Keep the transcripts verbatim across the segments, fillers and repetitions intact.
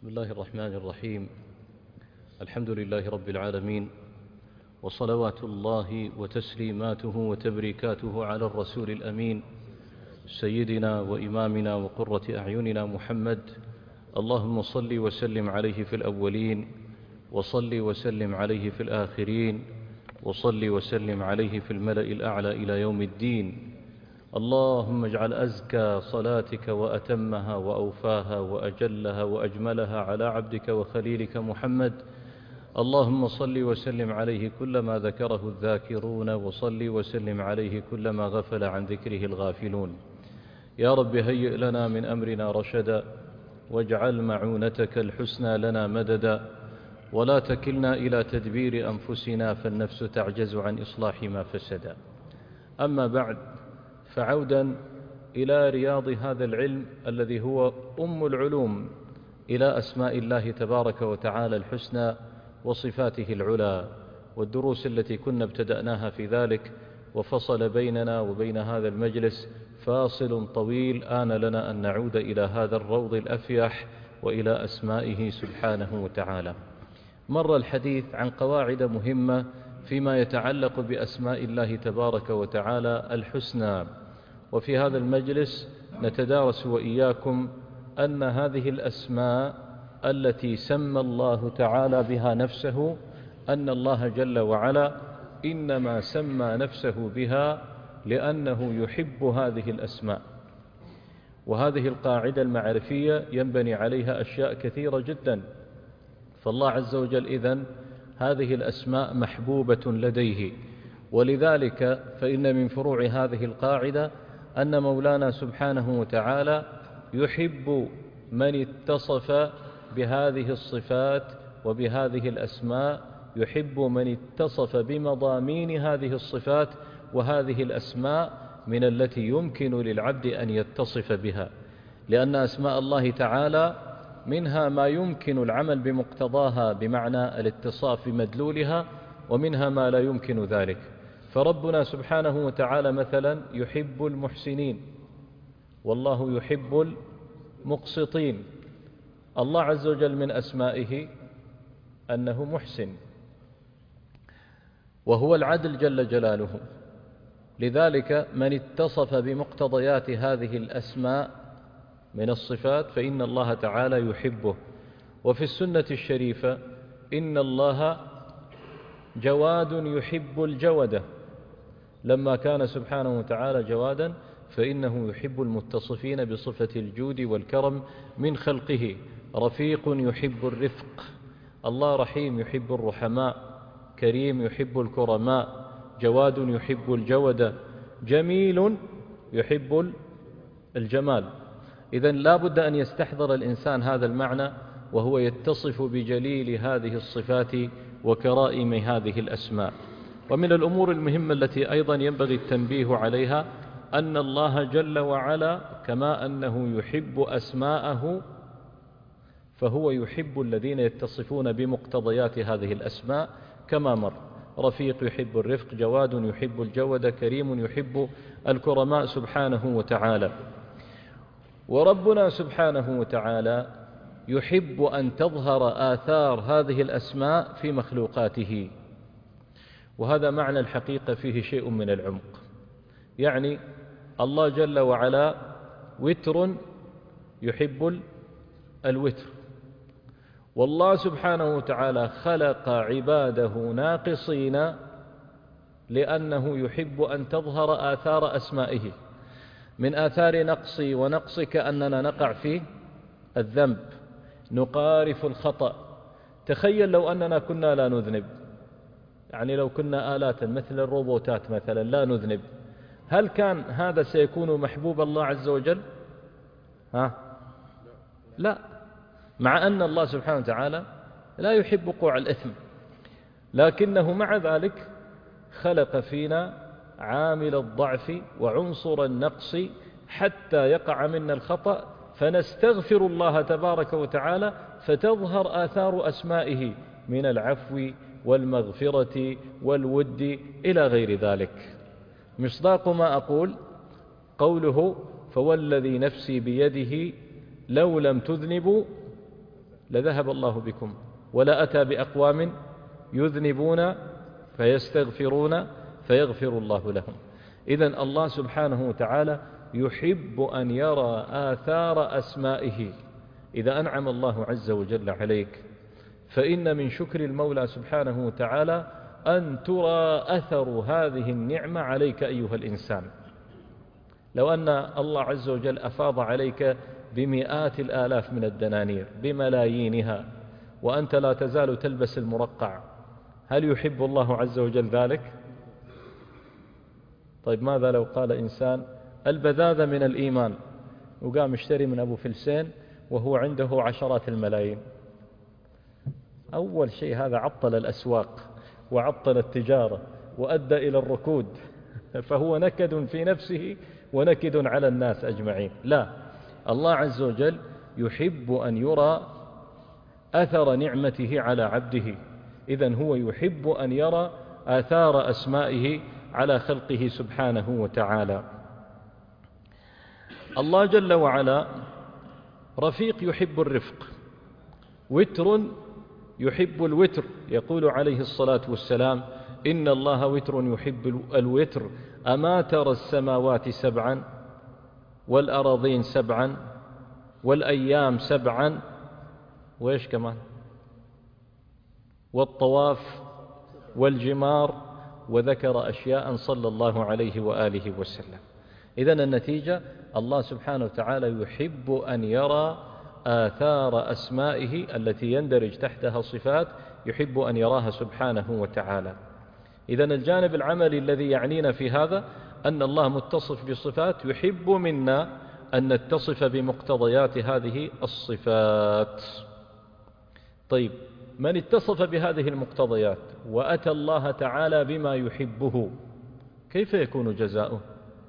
بسم الله الرحمن الرحيم. الحمد لله رب العالمين، وصلوات الله وتسليماته وتبريكاته على الرسول الأمين سيدنا وإمامنا وقرة أعيننا محمد. اللهم صل وسلم عليه في الأولين، وصل وسلم عليه في الآخرين، وصل وسلم عليه في الملأ الأعلى إلى يوم الدين. اللهم اجعل أزكى صلاتك وأتمها وأوفاها وأجلها وأجملها على عبدك وخليلك محمد. اللهم صل وسلم عليه كلما ذكره الذاكرون، وصل وسلم عليه كلما غفل عن ذكره الغافلون. يا رب هيئ لنا من أمرنا رشدا، واجعل معونتك الحسنى لنا مددا، ولا تكلنا إلى تدبير أنفسنا فالنفس تعجز عن إصلاح ما فسدا. أما بعد، فعودا إلى رياض هذا العلم الذي هو أم العلوم، إلى أسماء الله تبارك وتعالى الحسنى وصفاته العلى، والدروس التي كنا ابتدأناها في ذلك، وفصل بيننا وبين هذا المجلس فاصل طويل. آن لنا أن نعود إلى هذا الروض الأفيح وإلى أسمائه سبحانه وتعالى. مر الحديث عن قواعد مهمة فيما يتعلق بأسماء الله تبارك وتعالى الحسنى، وفي هذا المجلس نتدارس وإياكم أن هذه الأسماء التي سمى الله تعالى بها نفسه، أن الله جل وعلا إنما سمى نفسه بها لأنه يحب هذه الأسماء. وهذه القاعدة المعرفية ينبني عليها أشياء كثيرة جدا. فالله عز وجل إذن هذه الأسماء محبوبة لديه، ولذلك فإن من فروع هذه القاعدة أن مولانا سبحانه وتعالى يحب من اتصف بهذه الصفات وبهذه الأسماء، يحب من اتصف بمضامين هذه الصفات وهذه الأسماء من التي يمكن للعبد أن يتصف بها، لأن أسماء الله تعالى منها ما يمكن العمل بمقتضاها بمعنى الاتصاف بمدلولها، ومنها ما لا يمكن ذلك. فربنا سبحانه وتعالى مثلا يحب المحسنين، والله يحب المقسطين. الله عز وجل من أسمائه أنه محسن، وهو العدل جل جلاله. لذلك من اتصف بمقتضيات هذه الأسماء من الصفات فإن الله تعالى يحبه. وفي السنة الشريفة إن الله جواد يحب الجودة، لما كان سبحانه وتعالى جوادا فإنه يحب المتصفين بصفة الجود والكرم من خلقه. رفيق يحب الرفق، الله رحيم يحب الرحماء، كريم يحب الكرماء، جواد يحب الجودة، جميل يحب الجمال. إذن لا بد أن يستحضر الإنسان هذا المعنى وهو يتصف بجليل هذه الصفات وكرائم هذه الأسماء. ومن الأمور المهمة التي أيضا ينبغي التنبيه عليها أن الله جل وعلا كما أنه يحب أسماءه فهو يحب الذين يتصفون بمقتضيات هذه الأسماء كما مر. رفيق يحب الرفق، جواد يحب الجودة، كريم يحب الكرماء سبحانه وتعالى. وربنا سبحانه وتعالى يحب أن تظهر آثار هذه الأسماء في مخلوقاته، وهذا معنى الحقيقة فيه شيء من العمق. يعني الله جل وعلا وتر يحب الوتر، والله سبحانه وتعالى خلق عباده ناقصين لأنه يحب أن تظهر آثار أسمائه. من آثار نقصي ونقصك أننا نقع في الذنب، نقارف الخطأ. تخيل لو أننا كنا لا نذنب، يعني لو كنا آلات مثل الروبوتات مثلا لا نذنب، هل كان هذا سيكون محبوب الله عز وجل؟ ها؟ لا، مع أن الله سبحانه وتعالى لا يحب وقوع الإثم، لكنه مع ذلك خلق فينا عامل الضعف وعنصر النقص حتى يقع منا الخطأ، فنستغفر الله تبارك وتعالى فتظهر آثار أسمائه من العفو والمغفرة والود إلى غير ذلك. مصداق ما أقول قوله فوالذي نفسي بيده لو لم تذنبوا لذهب الله بكم، ولا أتى بأقوام يذنبون فيستغفرون فيغفر الله لهم. إذن الله سبحانه وتعالى يحب أن يرى آثار أسمائه. إذا أنعم الله عز وجل عليك فإن من شكر المولى سبحانه وتعالى أن ترى أثر هذه النعمة عليك أيها الإنسان. لو أن الله عز وجل أفاض عليك بمئات الآلاف من الدنانير بملايينها وأنت لا تزال تلبس المرقع، هل يحب الله عز وجل ذلك؟ طيب ماذا لو قال إنسان البذاذة من الإيمان وقام يشتري من أبو فلسين وهو عنده عشرات الملايين؟ أول شيء هذا عطل الأسواق وعطل التجارة وأدى إلى الركود، فهو نكد في نفسه ونكد على الناس أجمعين. لا، الله عز وجل يحب أن يرى أثر نعمته على عبده. إذن هو يحب أن يرى آثار أسمائه على خلقه سبحانه وتعالى. الله جل وعلا رفيق يحب الرفق، وتر يحب الوتر. يقول عليه الصلاة والسلام إن الله وتر يحب الوتر، أما ترى السماوات سبعا والأراضين سبعا والأيام سبعا وإيش كمان والطواف والجمار، وذكر أشياء صلى الله عليه وآله وسلم. إذن النتيجة الله سبحانه وتعالى يحب أن يرى آثار أسمائه التي يندرج تحتها صفات، يحب أن يراها سبحانه وتعالى. إذن الجانب العملي الذي يعنينا في هذا أن الله متصف بصفات، يحب منا أن نتصف بمقتضيات هذه الصفات. طيب، من اتصف بهذه المقتضيات وأتى الله تعالى بما يحبه كيف يكون جزاؤه؟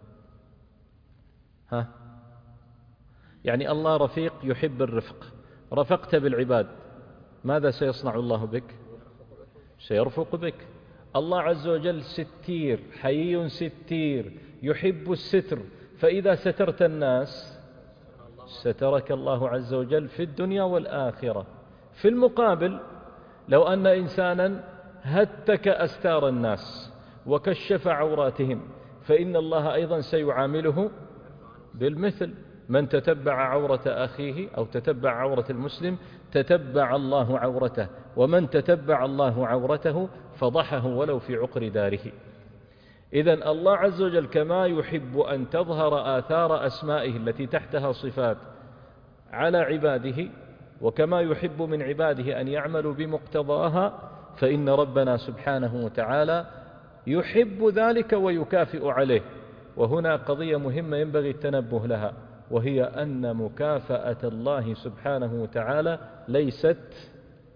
ها؟ يعني الله رفيق يحب الرفق، رفقت بالعباد، ماذا سيصنع الله بك؟ سيرفق بك. الله عز وجل ستير، حيي ستير، يحب الستر، فإذا سترت الناس سترك الله عز وجل في الدنيا والآخرة. في المقابل لو أن إنسانا هتك أستار الناس وكشف عوراتهم فإن الله أيضا سيعامله بالمثل. من تتبع عورة أخيه أو تتبع عورة المسلم تتبع الله عورته، ومن تتبع الله عورته فضحه ولو في عقر داره. إذن الله عز وجل كما يحب أن تظهر آثار أسمائه التي تحتها صفات على عباده، وكما يحب من عباده أن يعملوا بمقتضاها، فإن ربنا سبحانه وتعالى يحب ذلك ويكافئ عليه. وهنا قضية مهمة ينبغي التنبه لها، وهي أن مكافأة الله سبحانه وتعالى ليست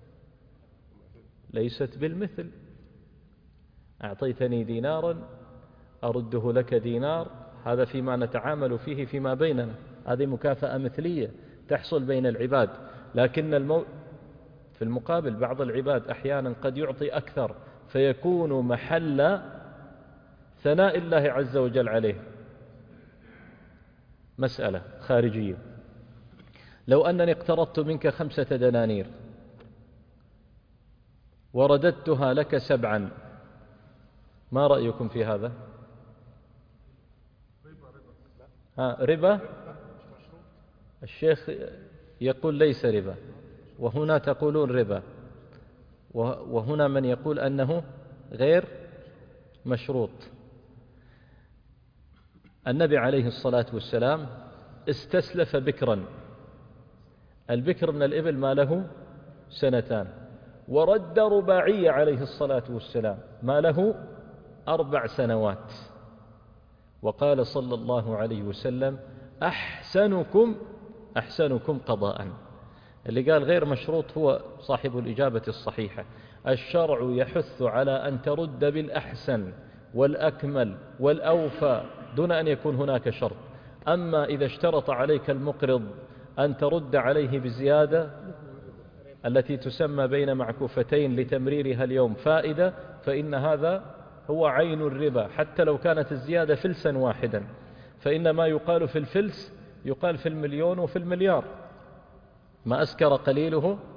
ليست بالمثل. أعطيتني دينارا أرده لك دينار، هذا فيما نتعامل فيه فيما بيننا، هذه مكافأة مثلية تحصل بين العباد. لكن المو... في المقابل بعض العباد أحيانا قد يعطي أكثر فيكون محل ثناء الله عز وجل عليه. مسألة خارجية، لو أنني اقترضت منك خمسة دنانير ورددتها لك سبعا، ما رأيكم في هذا؟ ها ربا؟ الشيخ يقول ليس ربا، وهنا تقولون ربا، وهنا من يقول أنه غير مشروط. النبي عليه الصلاة والسلام استسلف بكرا، البكر من الإبل ما له سنتان، ورد رباعية عليه الصلاة والسلام ما له أربع سنوات، وقال صلى الله عليه وسلم أحسنكم أحسنكم قضاء. اللي قال غير مشروط هو صاحب الإجابة الصحيحة. الشرع يحث على أن ترد بالأحسن والأكمل والأوفى دون أن يكون هناك شرط. أما إذا اشترط عليك المقرض أن ترد عليه بزيادة التي تسمى بين معكوفتين لتمريرها اليوم فائدة، فإن هذا هو عين الربا، حتى لو كانت الزيادة فلسا واحدا، فإن ما يقال في الفلس يقال في المليون وفي المليار. ما أسكر قليله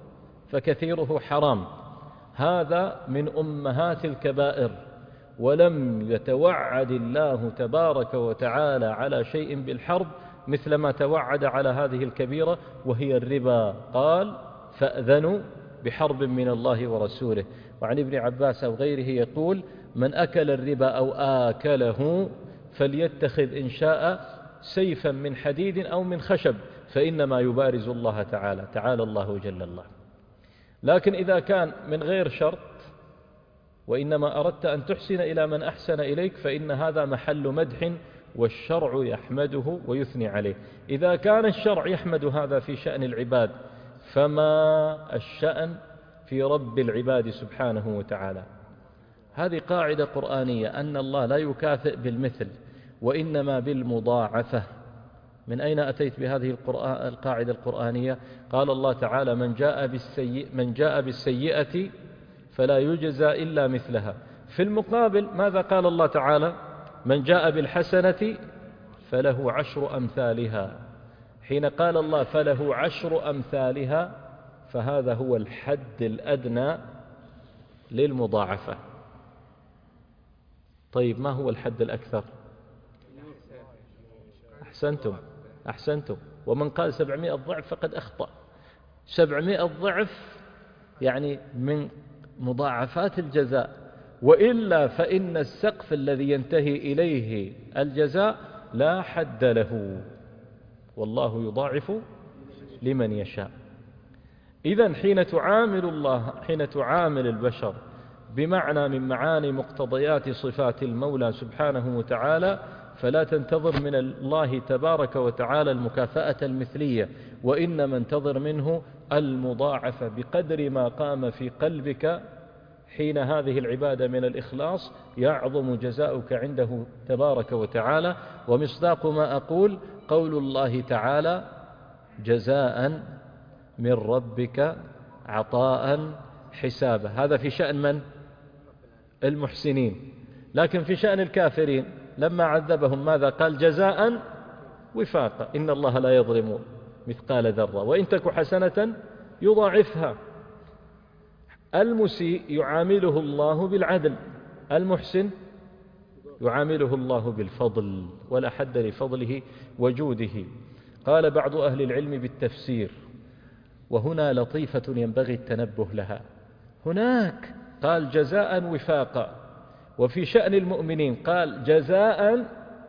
فكثيره حرام. هذا من أمهات الكبائر، ولم يتوعد الله تبارك وتعالى على شيء بالحرب مثل ما توعد على هذه الكبيرة وهي الربا. قال فأذنوا بحرب من الله ورسوله. وعن ابن عباس أو غيره يقول من أكل الربا أو آكله فليتخذ إن شاء سيفا من حديد أو من خشب فإنما يبارز الله تعالى، تعالى الله جل الله. لكن إذا كان من غير شرط وإنما أردت أن تحسن إلى من أحسن إليك فإن هذا محل مدح والشرع يحمده ويثني عليه. إذا كان الشرع يحمد هذا في شأن العباد فما الشأن في رب العباد سبحانه وتعالى. هذه قاعدة قرآنية أن الله لا يكافئ بالمثل وإنما بالمضاعفة. من أين أتيت بهذه القاعدة القرآنية؟ قال الله تعالى من جاء بالسيئة, من جاء بالسيئة فلا يجزى إلا مثلها. في المقابل ماذا قال الله تعالى؟ من جاء بالحسنة فله عشر أمثالها. حين قال الله فله عشر أمثالها فهذا هو الحد الأدنى للمضاعفة. طيب ما هو الحد الأكثر؟ أحسنتم أحسنتم ومن قال سبعمائة ضعف فقد أخطأ. سبعمائة ضعف يعني من مضاعفات الجزاء، وإلا فإن السقف الذي ينتهي إليه الجزاء لا حد له، والله يضاعف لمن يشاء. إذن حين تعامل الله حين تعامل البشر بمعنى من معاني مقتضيات صفات المولى سبحانه وتعالى فلا تنتظر من الله تبارك وتعالى المكافأة المثلية، وإنما انتظر منه المضاعفة بقدر ما قام في قلبك حين هذه العبادة من الإخلاص يعظم جزاؤك عنده تبارك وتعالى. ومصداق ما أقول قول الله تعالى جزاء من ربك عطاء حسابا. هذا في شأن من؟ المحسنين. لكن في شأن الكافرين لما عذبهم ماذا قال؟ جزاء وفاقا إن الله لا يظلم مثقال ذرة وإن تك حسنة يضاعفها. المسيء يعامله الله بالعدل، المحسن يعامله الله بالفضل، ولا حد لفضله وجوده. قال بعض أهل العلم بالتفسير، وهنا لطيفة ينبغي التنبه لها، هناك قال جزاء وفاقا، وفي شأن المؤمنين قال جزاء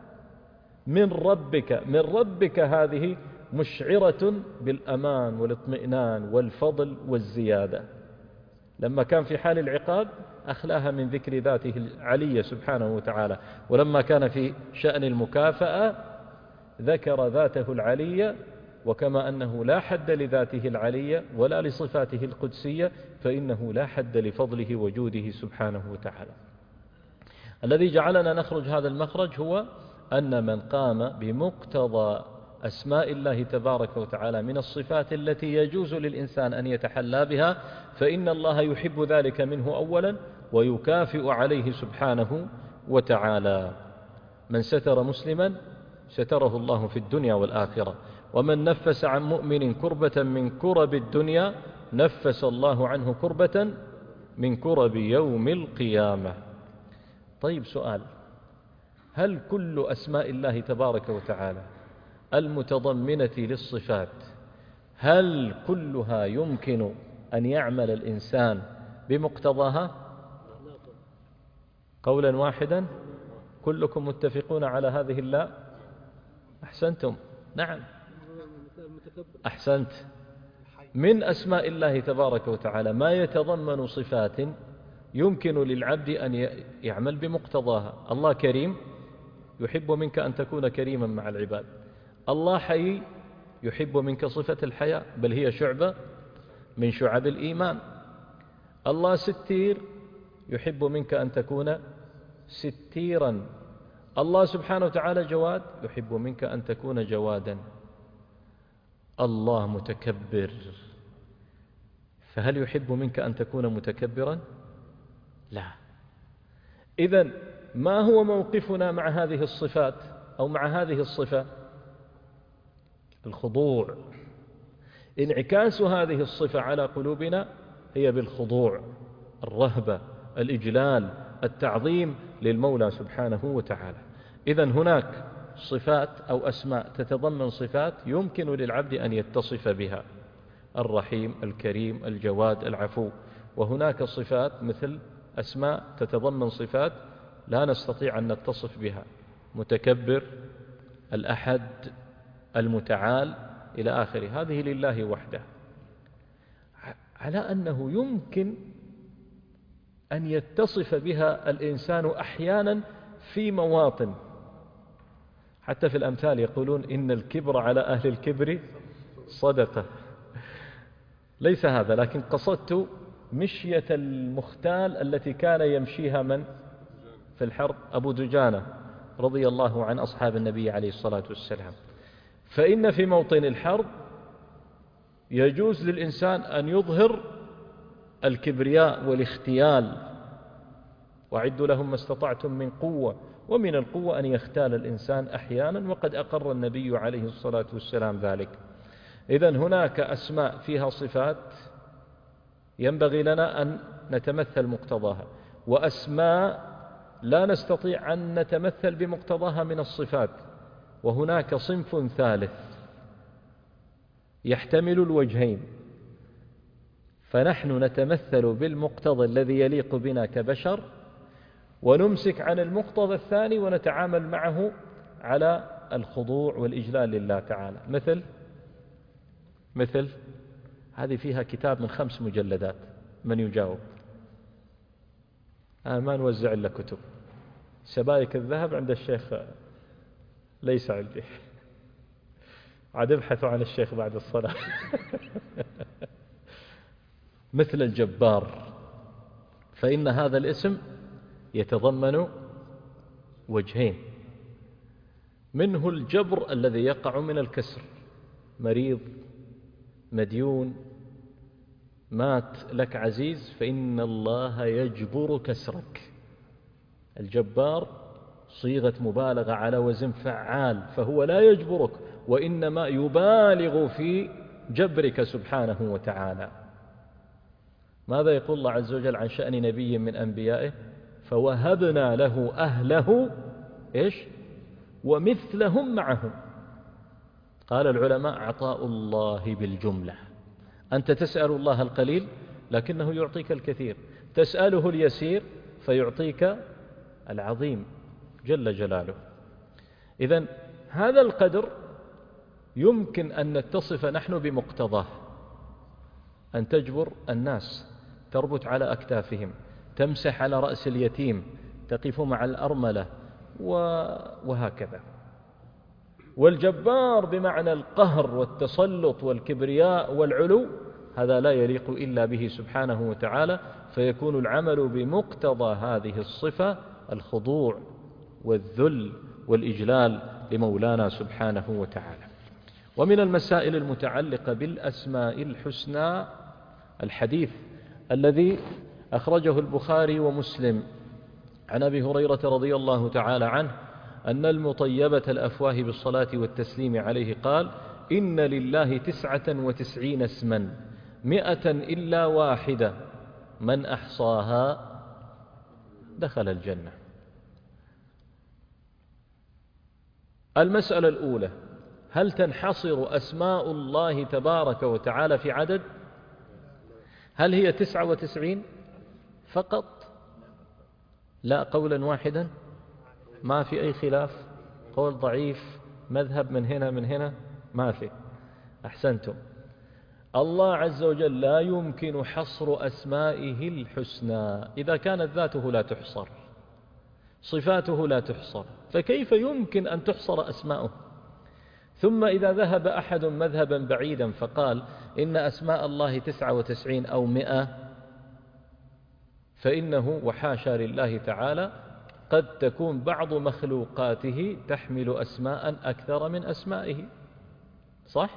من ربك. من ربك هذه مشعرة بالأمان والاطمئنان والفضل والزيادة. لما كان في حال العقاب أخلاها من ذكر ذاته العلية سبحانه وتعالى، ولما كان في شأن المكافأة ذكر ذاته العلية، وكما أنه لا حد لذاته العلية ولا لصفاته القدسية فإنه لا حد لفضله وجوده سبحانه وتعالى. الذي جعلنا نخرج هذا المخرج هو أن من قام بمقتضى أسماء الله تبارك وتعالى من الصفات التي يجوز للإنسان أن يتحلى بها فإن الله يحب ذلك منه أولا ويكافئ عليه سبحانه وتعالى. من ستر مسلما ستره الله في الدنيا والآخرة، ومن نفس عن مؤمن كربة من كرب الدنيا نفس الله عنه كربة من كرب يوم القيامة. طيب سؤال، هل كل أسماء الله تبارك وتعالى المتضمنة للصفات هل كلها يمكن أن يعمل الإنسان بمقتضاها؟ قولا واحدا كلكم متفقون على هذه اللا؟ أحسنتم، نعم أحسنت. من أسماء الله تبارك وتعالى ما يتضمن صفات يمكن للعبد أن يعمل بمقتضاها. الله كريم، يحب منك أن تكون كريما مع العباد. الله حي، يحب منك صفة الحياة، بل هي شعبة من شعب الإيمان. الله ستير، يحب منك أن تكون ستيرا. الله سبحانه وتعالى جواد، يحب منك أن تكون جوادا. الله متكبر، فهل يحب منك أن تكون متكبرا؟ لا. إذن ما هو موقفنا مع هذه الصفات أو مع هذه الصفة؟ الخضوع. انعكاس هذه الصفة على قلوبنا هي بالخضوع، الرهبة، الإجلال، التعظيم للمولى سبحانه وتعالى. إذن هناك صفات أو أسماء تتضمن صفات يمكن للعبد أن يتصف بها: الرحيم، الكريم، الجواد، العفو. وهناك صفات مثل أسماء تتضمن صفات لا نستطيع أن نتصف بها: متكبر، الأحد، المتعال، إلى آخره. هذه لله وحده، على أنه يمكن أن يتصف بها الإنسان أحيانا في مواطن. حتى في الأمثال يقولون إن الكبر على أهل الكبر صدقة. ليس هذا، لكن قصدت مشية المختال التي كان يمشيها من في الحرب؟ أبو دجانة رضي الله عن أصحاب النبي عليه الصلاة والسلام. فإن في موطن الحرب يجوز للإنسان أن يظهر الكبرياء والاختيال: وأعدوا لهم ما استطعتم من قوة. ومن القوة أن يختال الإنسان أحيانا، وقد أقر النبي عليه الصلاة والسلام ذلك. إذن هناك أسماء فيها صفات ينبغي لنا أن نتمثل مقتضاها، وأسماء لا نستطيع أن نتمثل بمقتضاها من الصفات. وهناك صنف ثالث يحتمل الوجهين، فنحن نتمثل بالمقتضى الذي يليق بنا كبشر، ونمسك عن المقتضى الثاني ونتعامل معه على الخضوع والإجلال لله تعالى. مثل مثل هذه فيها كتاب من خمس مجلدات. من يجاوب؟ آه ما نوزع إلا كتب. سبائك الذهب عند الشيخ ليس عندي، عاد ابحثوا عن الشيخ بعد الصلاة. مثل الجبار، فإن هذا الاسم يتضمن وجهين: منه الجبر الذي يقع من الكسر، مريض، مديون، مات لك عزيز، فإن الله يجبر كسرك. الجبار صيغة مبالغة على وزن فعال، فهو لا يجبرك وإنما يبالغ في جبرك سبحانه وتعالى. ماذا يقول الله عز وجل عن شأن نبي من أنبيائه؟ فوهبنا له أهله إيش ومثلهم معهم. قال العلماء: عطاء الله بالجملة. أنت تسأل الله القليل لكنه يعطيك الكثير، تسأله اليسير فيعطيك العظيم جل جلاله. إذن هذا القدر يمكن أن نتصف نحن بمقتضاه: أن تجبر الناس، تربط على أكتافهم، تمسح على رأس اليتيم، تقف مع الأرملة، وهكذا. والجبار بمعنى القهر والتسلط والكبرياء والعلو، هذا لا يليق إلا به سبحانه وتعالى، فيكون العمل بمقتضى هذه الصفة الخضوع والذل والإجلال لمولانا سبحانه وتعالى. ومن المسائل المتعلقة بالأسماء الحسنى الحديث الذي أخرجه البخاري ومسلم عن أبي هريرة رضي الله تعالى عنه أن المطيبة الأفواه بالصلاة والتسليم عليه قال: إن لله تسعة وتسعين اسما مئة إلا واحدة من أحصاها دخل الجنة. المسألة الأولى: هل تنحصر أسماء الله تبارك وتعالى في عدد؟ هل هي تسعة وتسعين فقط؟ لا، قولا واحدا، ما في أي خلاف، قول ضعيف، مذهب من هنا من هنا، ما في. أحسنتم. الله عز وجل لا يمكن حصر أسمائه الحسنى، إذا كانت ذاته لا تحصر، صفاته لا تحصر، فكيف يمكن أن تحصر أسماؤه؟ ثم إذا ذهب أحد مذهبا بعيدا فقال إن أسماء الله تسعة وتسعين أو مئة، فإنه وحاشا لله تعالى قد تكون بعض مخلوقاته تحمل أسماء أكثر من أسمائه. صح؟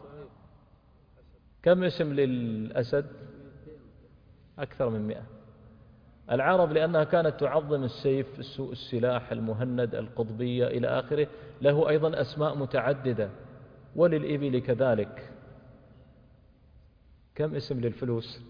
كم اسم للأسد؟ أكثر من مئة. العرب لأنها كانت تعظم السيف، السلاح، المهند، القطبية إلى آخره، له أيضا أسماء متعددة، وللإبل كذلك. كم اسم للفلوس؟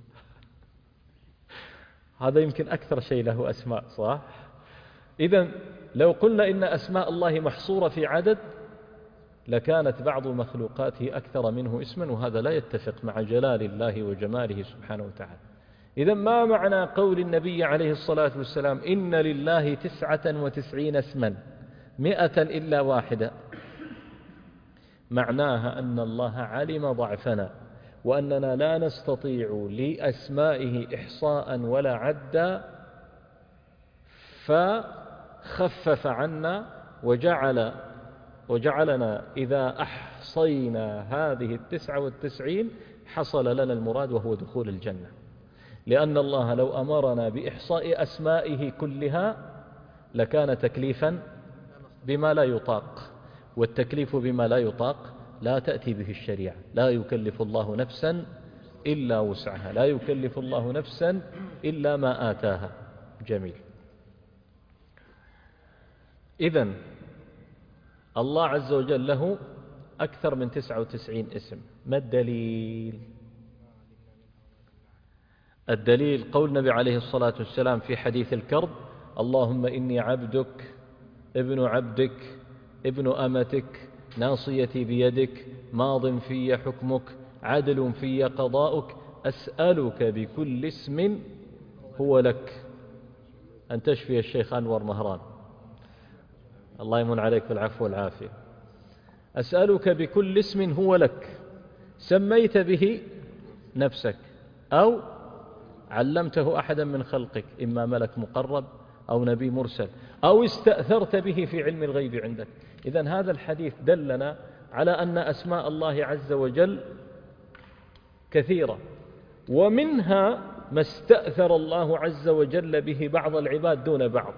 هذا يمكن أكثر شيء له أسماء، صح؟ إذن لو قلنا إن أسماء الله محصورة في عدد لكانت بعض مخلوقاته أكثر منه اسما، وهذا لا يتفق مع جلال الله وجماله سبحانه وتعالى. إذن ما معنى قول النبي عليه الصلاة والسلام إن لله تسعة وتسعين اسما مئة إلا واحدة؟ معناها أن الله علم ضعفنا وأننا لا نستطيع لأسمائه إحصاء ولا عدا، فخفف عنا وجعل وجعلنا إذا أحصينا هذه التسعة والتسعين حصل لنا المراد وهو دخول الجنة، لأن الله لو أمرنا بإحصاء أسمائه كلها لكان تكليفا بما لا يطاق، والتكليف بما لا يطاق لا تأتي به الشريعة. لا يكلف الله نفسا إلا وسعها، لا يكلف الله نفسا إلا ما آتاها. جميل. إذن الله عز وجل له أكثر من تسعة وتسعين اسم. ما الدليل؟ الدليل قول النبي عليه الصلاة والسلام في حديث الكرب: اللهم إني عبدك ابن عبدك ابن أمتك ناصيتي بيدك ماض في حكمك عدل في قضاؤك أسألك بكل اسم هو لك. أن تشفي الشيخ أنور مهران، الله يمن عليك بالعفو والعافية. أسألك بكل اسم هو لك سميت به نفسك أو علمته أحدا من خلقك، إما ملك مقرب أو نبي مرسل أو استأثرت به في علم الغيب عندك. إذن هذا الحديث دلنا على أن أسماء الله عز وجل كثيرة، ومنها ما استأثر الله عز وجل به بعض العباد دون بعض،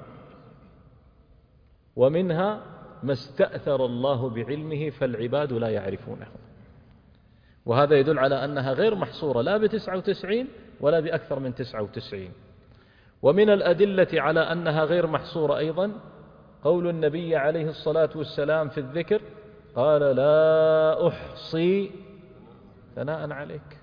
ومنها ما استأثر الله بعلمه فالعباد لا يعرفونه، وهذا يدل على أنها غير محصورة لا بتسعة وتسعين ولا بأكثر من تسعة وتسعين. ومن الأدلة على أنها غير محصورة أيضا قول النبي عليه الصلاة والسلام في الذكر: قال لا أحصي ثناء عليك.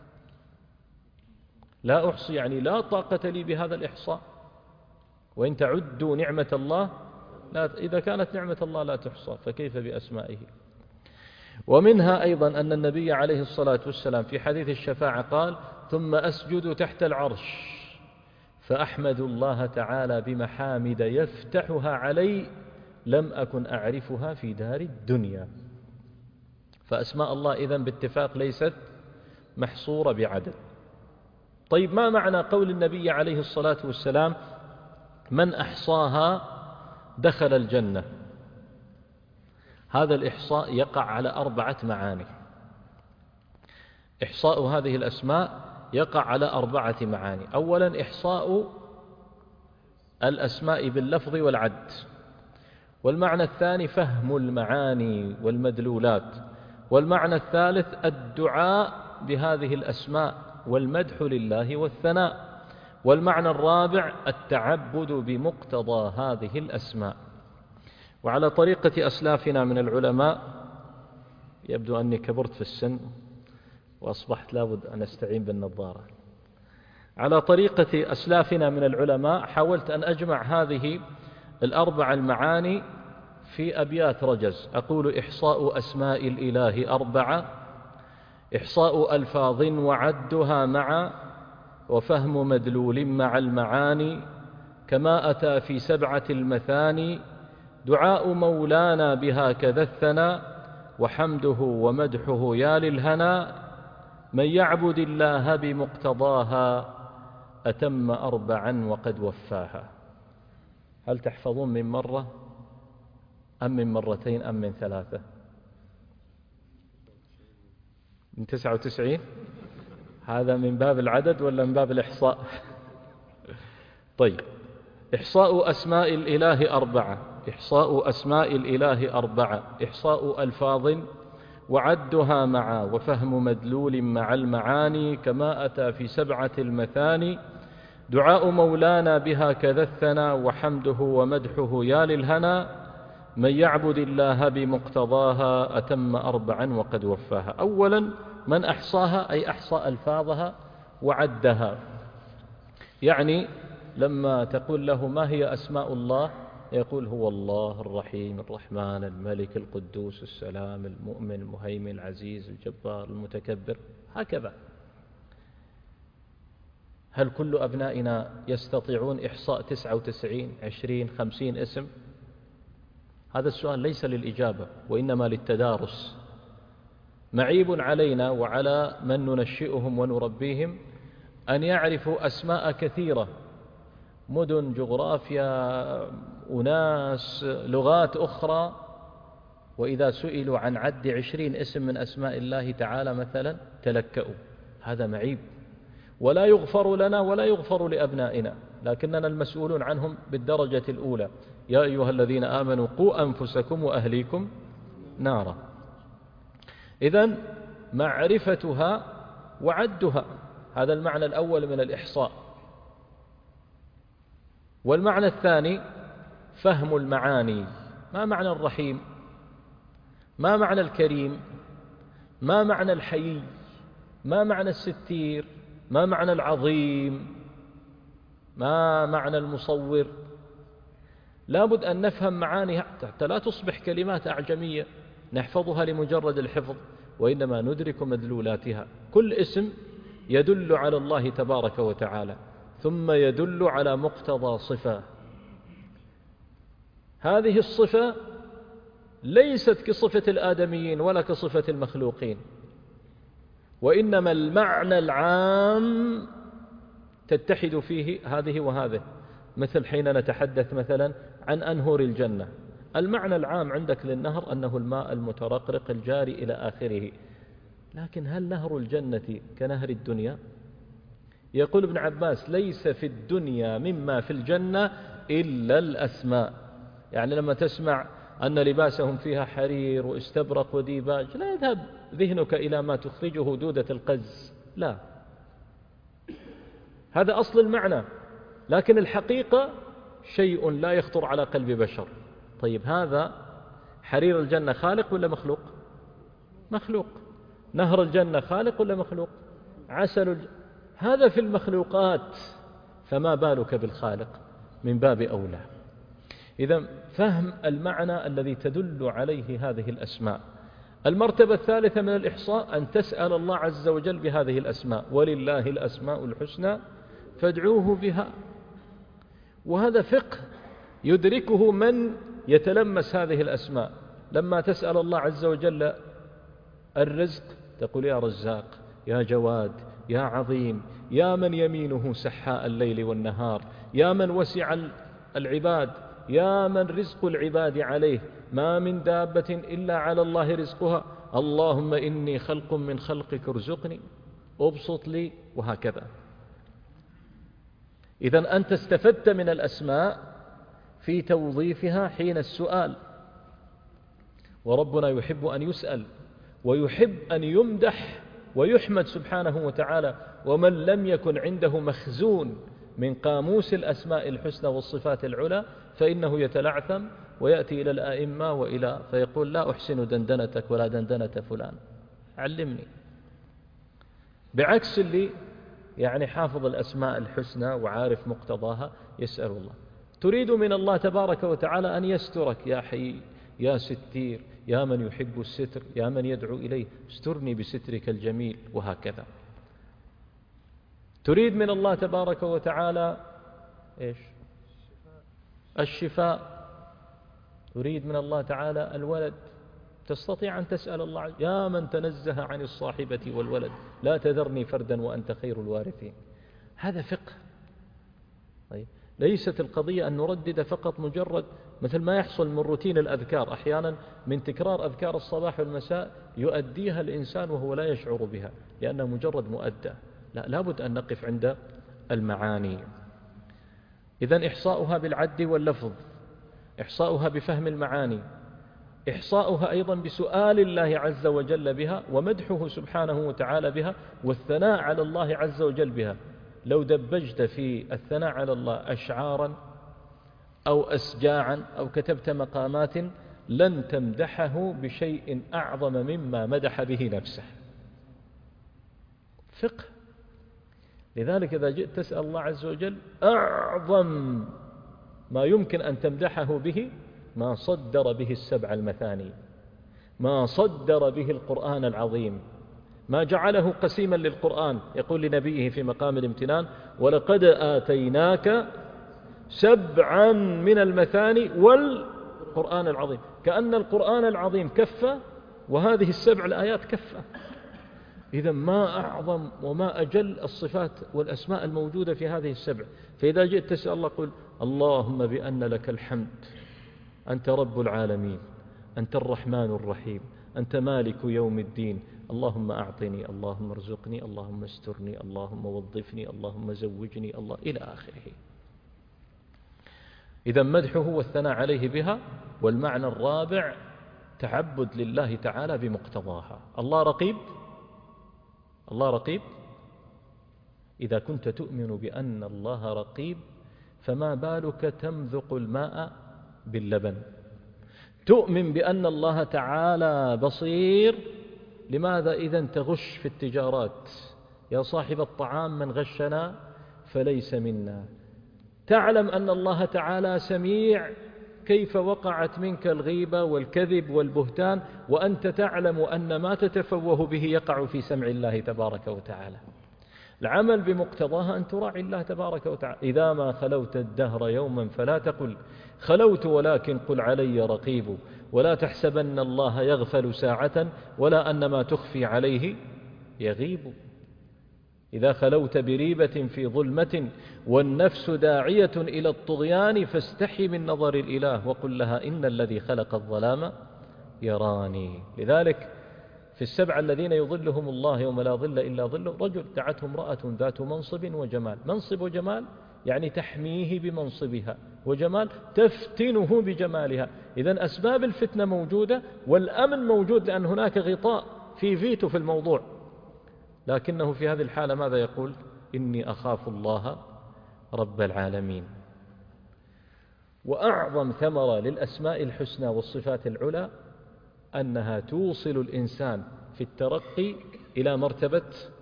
لا أحصي يعني لا طاقة لي بهذا الإحصاء، وإن تعدوا نعمة الله لا، إذا كانت نعمة الله لا تحصى فكيف بأسمائه. ومنها أيضا أن النبي عليه الصلاة والسلام في حديث الشفاعة قال: ثم أسجد تحت العرش فأحمد الله تعالى بمحامد يفتحها علي لم أكن أعرفها في دار الدنيا. فأسماء الله إذن باتفاق ليست محصورة بعدد. طيب، ما معنى قول النبي عليه الصلاة والسلام: من أحصاها دخل الجنة؟ هذا الإحصاء يقع على أربعة معاني. إحصاء هذه الأسماء يقع على أربعة معاني. أولا، إحصاء الأسماء باللفظ والعد، والمعنى الثاني فهم المعاني والمدلولات، والمعنى الثالث الدعاء بهذه الأسماء والمدح لله والثناء، والمعنى الرابع التعبد بمقتضى هذه الأسماء. وعلى طريقة أسلافنا من العلماء، يبدو أني كبرت في السن وأصبحت لابد أن أستعين بالنظارة، على طريقة أسلافنا من العلماء حاولت أن أجمع هذه الأربع المعاني في أبيات رجز. أقول: إحصاء أسماء الإله أربعة، إحصاء ألفاظ وعدها معا، وفهم مدلول مع المعاني، كما أتى في سبعة المثاني، دعاء مولانا بها كذا الثناء، وحمده ومدحه يا للهنا، من يعبد الله بمقتضاها أتم أربعا وقد وفاها. هل تحفظون من مرة أم من مرتين أم من ثلاثة؟ من تسعة وتسعين؟ هذا من باب العدد ولا من باب الإحصاء؟ طيب، إحصاء أسماء الإله أربعة، إحصاء أسماء الإله أربعة، إحصاء ألفاظ وعدها معا، وفهم مدلول مع المعاني، كما أتى في سبعة المثاني، دعاء مولانا بها كذا الثنا، وحمده ومدحه يا للهنا، من يعبد الله بمقتضاها أتم أربعا وقد وفاها. أولا، من أحصاها أي أحصى ألفاظها وعدها. يعني لما تقول له ما هي أسماء الله يقول هو الله الرحيم الرحمن الملك القدوس السلام المؤمن المهيمن العزيز الجبار المتكبر، هكذا. هل كل أبنائنا يستطيعون إحصاء تسعة وتسعين عشرين خمسين اسم؟ هذا السؤال ليس للإجابة وإنما للتدارس. معيب علينا وعلى من ننشئهم ونربيهم أن يعرفوا أسماء كثيرة، مدن، جغرافيا، أناس، لغات أخرى، وإذا سئلوا عن عد عشرين اسم من أسماء الله تعالى مثلا تلكأوا. هذا معيب، ولا يغفر لنا ولا يغفر لأبنائنا، لكننا المسؤولون عنهم بالدرجة الأولى. يا أيها الذين آمنوا قوا أنفسكم وأهليكم نارا. إذن معرفتها وعدها، هذا المعنى الأول من الإحصاء. والمعنى الثاني فهم المعاني. ما معنى الرحيم؟ ما معنى الكريم؟ ما معنى الحيي؟ ما معنى الستير؟ ما معنى العظيم؟ ما معنى المصور؟ لابد أن نفهم معانيها حتى لا تصبح كلمات أعجمية نحفظها لمجرد الحفظ، وإنما ندرك مدلولاتها. كل اسم يدل على الله تبارك وتعالى، ثم يدل على مقتضى صفة. هذه الصفة ليست كصفة الآدميين ولا كصفة المخلوقين، وإنما المعنى العام تتحد فيه هذه وهذه. مثل حين نتحدث مثلا عن أنهر الجنة، المعنى العام عندك للنهر أنه الماء المترقرق الجاري إلى آخره، لكن هل نهر الجنة كنهر الدنيا؟ يقول ابن عباس ليس في الدنيا مما في الجنة إلا الأسماء. يعني لما تسمع أن لباسهم فيها حرير واستبرق وديباج لا يذهب ذهنك إلى ما تخرجه دودة القز، لا، هذا أصل المعنى، لكن الحقيقة شيء لا يخطر على قلب بشر. طيب هذا حرير الجنة خالق ولا مخلوق؟ مخلوق. نهر الجنة خالق ولا مخلوق؟ عسل الج... هذا في المخلوقات، فما بالك بالخالق؟ من باب أولى. إذا فهم المعنى الذي تدل عليه هذه الأسماء. المرتبة الثالثة من الإحصاء أن تسأل الله عز وجل بهذه الأسماء، ولله الأسماء الحسنى فادعوه بها. وهذا فقه يدركه من يتلمس هذه الأسماء. لما تسأل الله عز وجل الرزق تقول يا رزاق، يا جواد، يا عظيم، يا من يمينه سحاء الليل والنهار، يا من وسع العباد، يا من رزق العباد عليه، ما من دابة إلا على الله رزقها، اللهم إني خلق من خلقك ارزقني، أبسط لي، وهكذا. إذن أنت استفدت من الأسماء في توظيفها حين السؤال، وربنا يحب أن يسأل ويحب أن يمدح ويحمد سبحانه وتعالى. ومن لم يكن عنده مخزون من قاموس الأسماء الحسنى والصفات العلى فإنه يتلعثم ويأتي إلى الآئمة وإلى فيقول لا أحسن دندنتك ولا دندنة فلان، علمني. بعكس اللي يعني حافظ الأسماء الحسنى وعارف مقتضاها يسأل الله. تريد من الله تبارك وتعالى أن يسترك، يا حي، يا ستير، يا من يحب الستر، يا من يدعو إليه، استرني بسترك الجميل، وهكذا. تريد من الله تبارك وتعالى إيش؟ الشفاء. تريد من الله تعالى الولد، تستطيع أن تسأل الله يا من تنزه عن الصاحبة والولد لا تذرني فردا وأنت خير الوارثين. هذا فقه. طيب ليست القضية أن نردد فقط مجرد مثل ما يحصل من روتين الأذكار، أحيانا من تكرار أذكار الصباح والمساء يؤديها الإنسان وهو لا يشعر بها لأنه مجرد مؤدى. لا، لابد أن نقف عند المعاني. إذن إحصاؤها بالعد واللفظ، إحصاؤها بفهم المعاني، إحصاؤها أيضا بسؤال الله عز وجل بها ومدحه سبحانه وتعالى بها والثناء على الله عز وجل بها. لو دبجت في الثناء على الله أشعارا أو أسجاعا أو كتبت مقامات لن تمدحه بشيء أعظم مما مدح به نفسه. فقه. لذلك إذا جئت تسأل الله عز وجل أعظم ما يمكن أن تمدحه به ما صدر به السبع المثاني، ما صدر به القرآن العظيم، ما جعله قسيما للقرآن. يقول لنبيه في مقام الامتنان: ولقد آتيناك سبعا من المثاني والقرآن العظيم. كأن القرآن العظيم كفة وهذه السبع الآيات كفة. إذا ما أعظم وما أجل الصفات والأسماء الموجودة في هذه السبع. فإذا جئت تسأل الله قل: اللهم بأن لك الحمد، أنت رب العالمين، أنت الرحمن الرحيم، أنت مالك يوم الدين، اللهم أعطني، اللهم ارزقني، اللهم استرني، اللهم وظفني، اللهم زوجني، الله إلى آخره. إذا مدحه والثناء عليه بها. والمعنى الرابع تعبد لله تعالى بمقتضاها. الله رقيب، الله رقيب. إذا كنت تؤمن بأن الله رقيب فما بالك تمذق الماء باللبن؟ تؤمن بأن الله تعالى بصير، لماذا إذن تغش في التجارات؟ يا صاحب الطعام من غشنا فليس منا. تعلم أن الله تعالى سميع، كيف وقعت منك الغيبة والكذب والبهتان وأنت تعلم أن ما تتفوه به يقع في سمع الله تبارك وتعالى؟ العمل بمقتضاها أن تراعي الله تبارك وتعالى. إذا ما خلوت الدهر يوما فلا تقل خلوت، ولكن قل علي رقيب. ولا تحسبن الله يغفل ساعة، ولا أن ما تخفي عليه يغيب. إذا خلوت بريبة في ظلمة والنفس داعية إلى الطغيان فاستحي من نظر الإله وقل لها إن الذي خلق الظلام يراني. لذلك في السبع الذين يظلهم الله يوم لا ظل إلا ظله رجل دعته امرأة ذات منصب وجمال. منصب وجمال يعني تحميه بمنصبها، وجمال تفتنه بجمالها. إذن أسباب الفتنة موجودة والأمن موجود، لأن هناك غطاء في فيتو في الموضوع. لكنه في هذه الحالة ماذا يقول؟ إني أخاف الله رب العالمين. وأعظم ثمرة للأسماء الحسنى والصفات العلى أنها توصل الإنسان في الترقي إلى مرتبة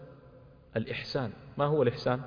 الإحسان. ما هو الإحسان؟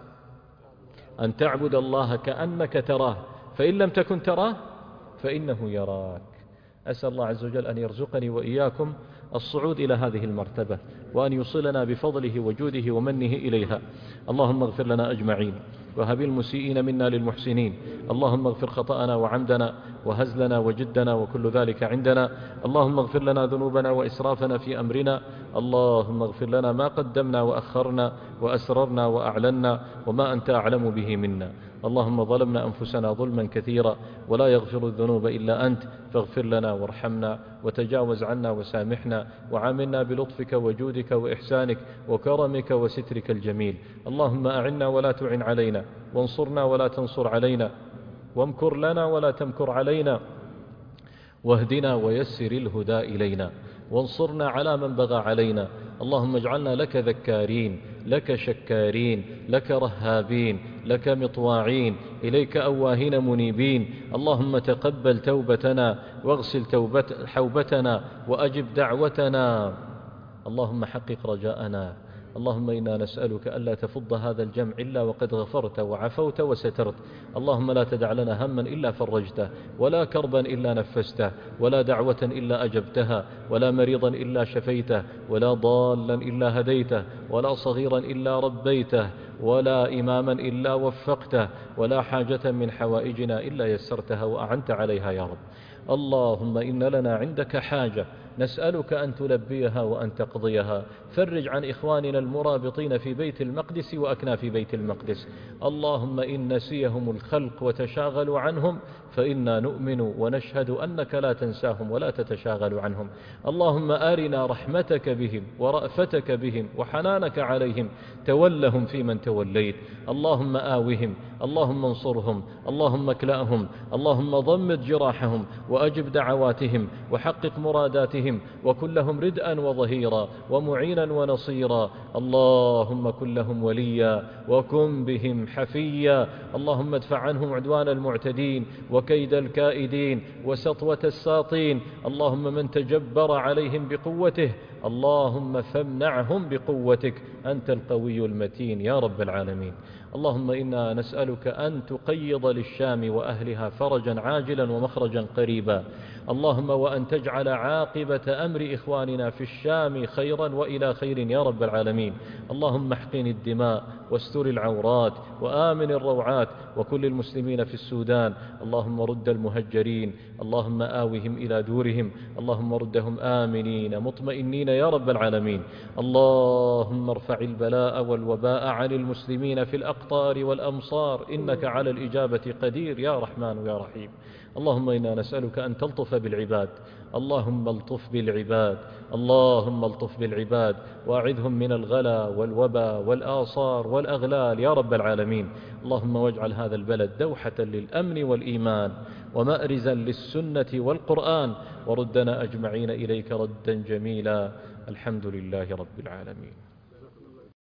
أن تعبد الله كأنك تراه، فإن لم تكن تراه فإنه يراك. أسأل الله عز وجل أن يرزقني وإياكم الصعود إلى هذه المرتبة، وأن يوصلنا بفضله وجوده ومنه إليها. اللهم اغفر لنا أجمعين، وهب المسيئين منا للمحسنين. اللهم اغفر خطأنا وعمدنا وهزلنا وجدنا وكل ذلك عندنا. اللهم اغفر لنا ذنوبنا وإسرافنا في أمرنا. اللهم اغفر لنا ما قدمنا وأخرنا وأسررنا وأعلنا وما أنت أعلم به منا. اللهم ظلمنا أنفسنا ظلما كثيرا ولا يغفر الذنوب إلا أنت، فاغفر لنا وارحمنا وتجاوز عنا وسامحنا وعاملنا بلطفك وجودك وإحسانك وكرمك وسترك الجميل. اللهم أعنا ولا تعن علينا، وانصرنا ولا تنصر علينا، وامكر لنا ولا تمكر علينا، واهدنا ويسر الهدى إلينا، وانصرنا على من بغى علينا. اللهم اجعلنا لك ذكارين، لك شكارين، لك رهابين، لك مطواعين، إليك أواهين منيبين. اللهم تقبل توبتنا واغسل توبت حوبتنا وأجب دعوتنا. اللهم حقق رجاءنا. اللهم إنا نسألك ألا تفض هذا الجمع إلا وقد غفرت وعفوت وسترت. اللهم لا تدع لنا هما إلا فرجته، ولا كربا إلا نفسته، ولا دعوة إلا أجبتها، ولا مريضا إلا شفيته، ولا ضالا إلا هديته، ولا صغيرا إلا ربيته، ولا إماما إلا وفقته، ولا حاجة من حوائجنا إلا يسرتها وأعنت عليها يا رب. اللهم إن لنا عندك حاجة نسألك أن تلبيها وأن تقضيها. فرج عن إخواننا المرابطين في بيت المقدس وأكناف بيت المقدس. اللهم إن نسيهم الخلق وتشاغلوا عنهم فإنا نؤمن ونشهد أنك لا تنساهم ولا تتشاغل عنهم. اللهم أرنا رحمتك بهم ورأفتك بهم وحنانك عليهم، تولهم في من توليت. اللهم آوهم، اللهم انصرهم، اللهم اكلأهم، اللهم ضمد جراحهم وأجب دعواتهم وحقق مراداتهم عوراتهم، وكن لهم ردءا وظهيرا ومعينا ونصيرا. اللهم كن لهم وليا وكن بهم حفيا. اللهم ادفع عنهم عدوان المعتدين وكيد الكائدين وسطوة الساطين. اللهم من تجبر عليهم بقوته اللهم فامنعهم بقوتك، أنت القوي المتين يا رب العالمين. اللهم إنا نسألك أن تقيض للشام وأهلها فرجا عاجلا ومخرجا قريبا. اللهم وأن تجعل عاقبة أمر إخواننا في الشام خيرا وإلى خير يا رب العالمين. اللهم احقن الدماء واستر العورات وآمن الروعات، وكل المسلمين في السودان اللهم رد المهجرين، اللهم آوهم إلى دورهم، اللهم ردهم آمنين مطمئنين يا رب العالمين. اللهم ارفع البلاء والوباء عن المسلمين في الأقطار والأمصار، إنك على الإجابة قدير يا رحمن يا رحيم. اللهم إنا نسألك أن تلطف بالعباد، اللهم الطف بالعباد، اللهم الطف بالعباد وأعذهم من الغلا والوبا والآصار والأغلال يا رب العالمين. اللهم واجعل هذا البلد دوحة للأمن والإيمان ومأرزا للسنة والقرآن، وردنا أجمعين إليك ردا جميلا. الحمد لله رب العالمين.